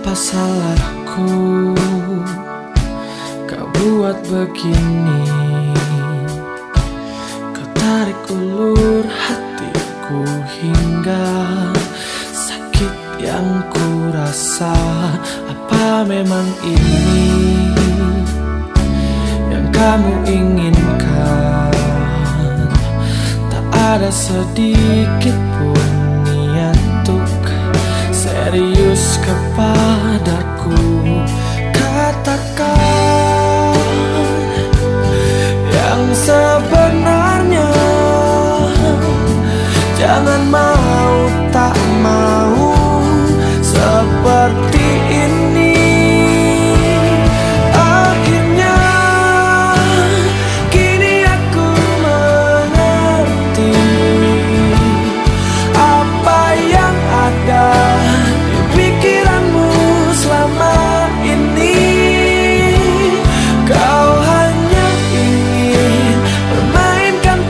Apa salahku kau buat begini? Kau tarik ulur hatiku hingga sakit yang ku rasa. Apa memang ini yang kamu inginkan? Tak ada sedikit pun niat untuk serius kepadaku. Katakan yang sebenarnya. Jangan mau tak mau seperti ini. Akhirnya kini aku mengerti apa yang ada di pikiranmu selama ini. Kau hanya ingin permainkan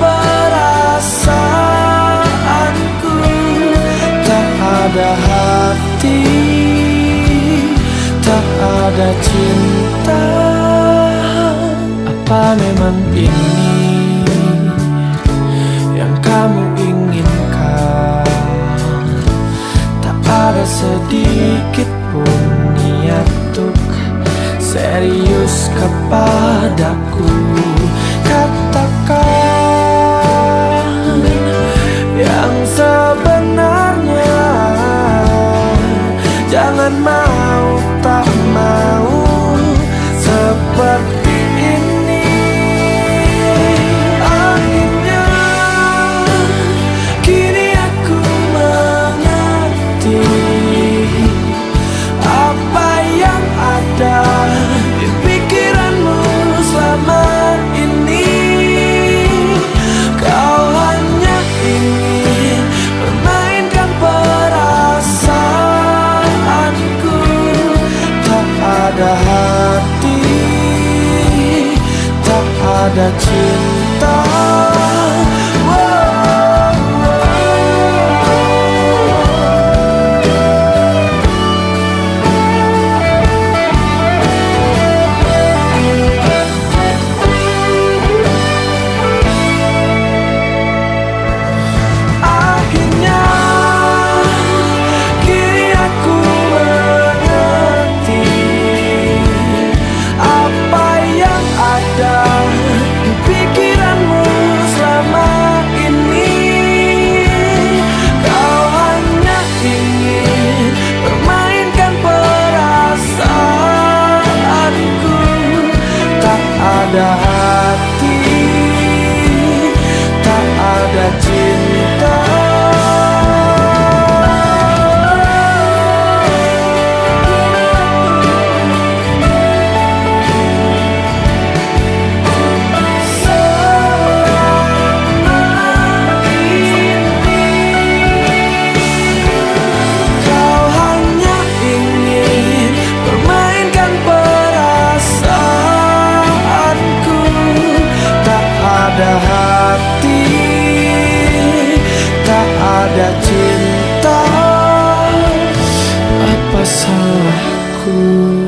perasaanku. Tak ada hati, tak ada cinta. Apa memang ini yang kamu inginkan? Tak ada sedikit pun niat untuk serius kepadaku. Katakan yang sebenarnya. Jangan mau tak mau seperti ini. Akhirnya kini aku mengerti apa yang ada di pikiranmu selama ini. Kau hanya ingin permainkan perasaanku. Tak ada hati, tak ada cinta. Ada hati, tak ada cinta. Kau hanya ingin permainkan perasaanku. Tak ada hati, tak ada cinta. Apa salahku?